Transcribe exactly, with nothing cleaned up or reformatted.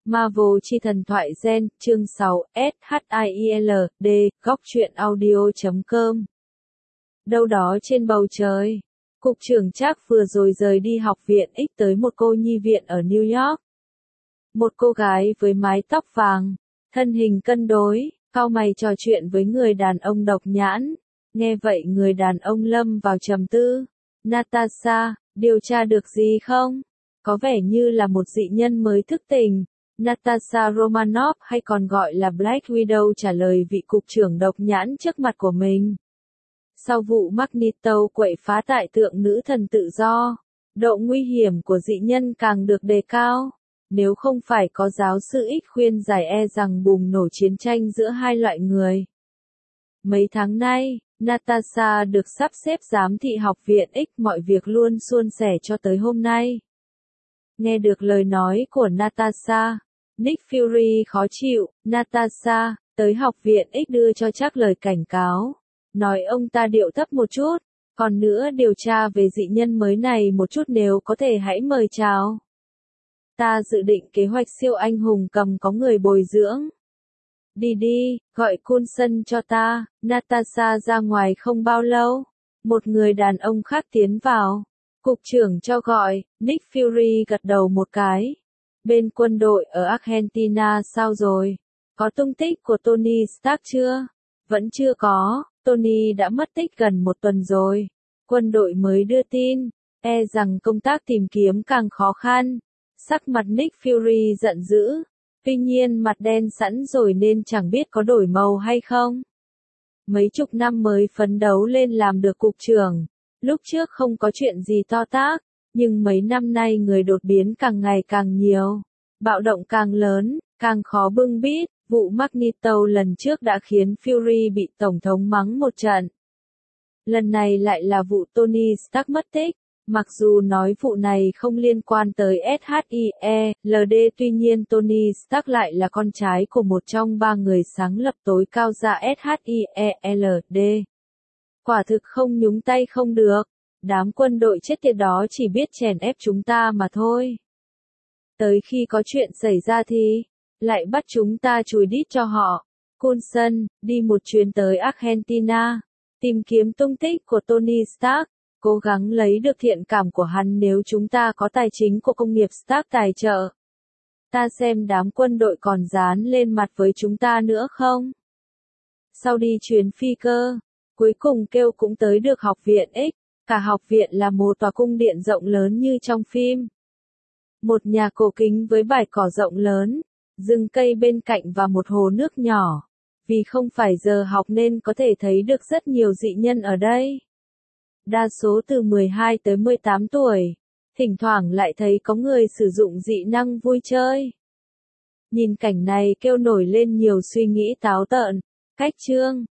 Marvel chi thần thoại gen, chương sáu, S H I I L D, góc truyện audio chấm com. Đâu đó trên bầu trời, Cục trưởng Trác vừa rồi rời đi học viện X tới một cô nhi viện ở New York. Một cô gái với mái tóc vàng, thân hình cân đối, cau mày trò chuyện với người đàn ông độc nhãn. Nghe vậy người đàn ông lâm vào trầm tư. Natasha, điều tra được gì không? Có vẻ như là một dị nhân mới thức tỉnh. Natasha Romanoff hay còn gọi là Black Widow trả lời vị cục trưởng độc nhãn trước mặt của mình. Sau vụ Magneto quậy phá tại tượng nữ thần tự do, độ nguy hiểm của dị nhân càng được đề cao. Nếu không phải có giáo sư X khuyên giải e rằng bùng nổ chiến tranh giữa hai loại người. Mấy tháng nay, Natasha được sắp xếp giám thị học viện X, mọi việc luôn suôn sẻ cho tới hôm nay. Nghe được lời nói của Natasha, Nick Fury khó chịu. Natasha, tới học viện X đưa cho Trác lời cảnh cáo. Nói ông ta điệu thấp một chút. Còn nữa điều tra về dị nhân mới này một chút nếu có thể hãy mời chào. Ta dự định kế hoạch siêu anh hùng cầm có người bồi dưỡng. Đi đi, gọi Coulson cho ta. Natasha ra ngoài không bao lâu. Một người đàn ông khác tiến vào. Cục trưởng cho gọi, Nick Fury gật đầu một cái. Bên quân đội ở Argentina sao rồi? Có tung tích của Tony Stark chưa? Vẫn chưa có, Tony đã mất tích gần một tuần rồi. Quân đội mới đưa tin, e rằng công tác tìm kiếm càng khó khăn. Sắc mặt Nick Fury giận dữ. Tuy nhiên mặt đen sẵn rồi nên chẳng biết có đổi màu hay không. Mấy chục năm mới phấn đấu lên làm được cục trưởng. Lúc trước không có chuyện gì to tát, nhưng mấy năm nay người đột biến càng ngày càng nhiều. Bạo động càng lớn, càng khó bưng bít. Vụ Magneto lần trước đã khiến Fury bị Tổng thống mắng một trận. Lần này lại là vụ Tony Stark mất tích. Mặc dù nói vụ này không liên quan tới S H I E L D, tuy nhiên Tony Stark lại là con trai của một trong ba người sáng lập tối cao gia S H I E L D. Quả thực không nhúng tay không được. Đám quân đội chết tiệt đó chỉ biết chèn ép chúng ta mà thôi. Tới khi có chuyện xảy ra thì lại bắt chúng ta chùi đít cho họ. Coulson, đi một chuyến tới Argentina, tìm kiếm tung tích của Tony Stark, cố gắng lấy được thiện cảm của hắn nếu chúng ta có tài chính của công nghiệp Stark tài trợ. Ta xem đám quân đội còn dán lên mặt với chúng ta nữa không? Sau đi chuyến phi cơ, cuối cùng kêu cũng tới được học viện X, cả học viện là một tòa cung điện rộng lớn như trong phim. Một nhà cổ kính với bãi cỏ rộng lớn, rừng cây bên cạnh và một hồ nước nhỏ. Vì không phải giờ học nên có thể thấy được rất nhiều dị nhân ở đây. Đa số từ mười hai tới mười tám tuổi. Thỉnh thoảng lại thấy có người sử dụng dị năng vui chơi. Nhìn cảnh này kêu nổi lên nhiều suy nghĩ táo tợn. Cách chương